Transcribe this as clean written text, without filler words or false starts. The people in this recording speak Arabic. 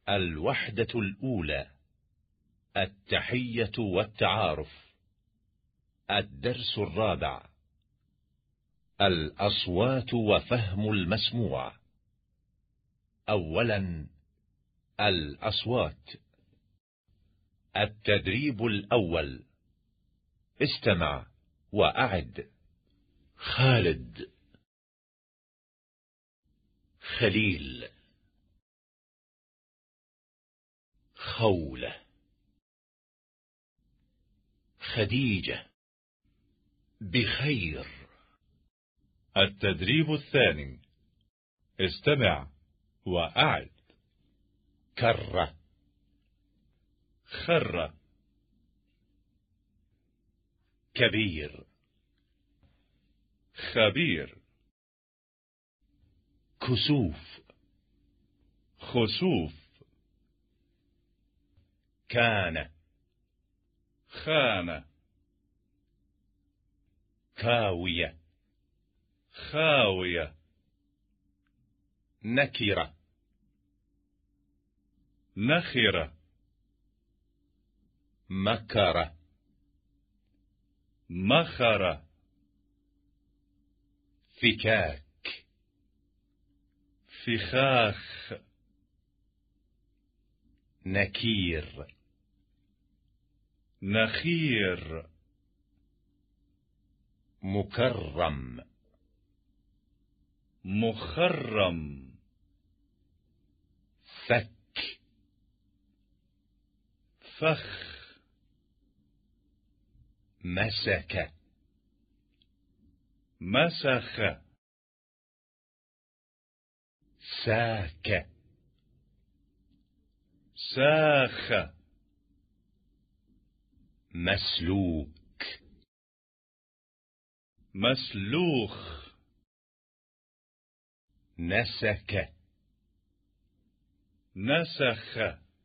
الوحدة الأولى. التحية والتعارف. الدرس الرابع. الأصوات وفهم المسموع. أولا، الأصوات. التدريب الأول. استمع وأعد. خالد، خليل، خولة، خديجة. بخير. التدريب الثاني. استمع وأعد. كرة، خر، كبير، خبير، كسوف، خسوف، كان، خان، كاوية، خاوية، نكرة، نخرة، مكرة، مخرة، فكاك، فخاخ، نكير، نخير، مكرم، مخرم، فك، فخ، مسك، مسخ، ساك، ساخ، مسلوك، مسلوخ، نسك، نسخ،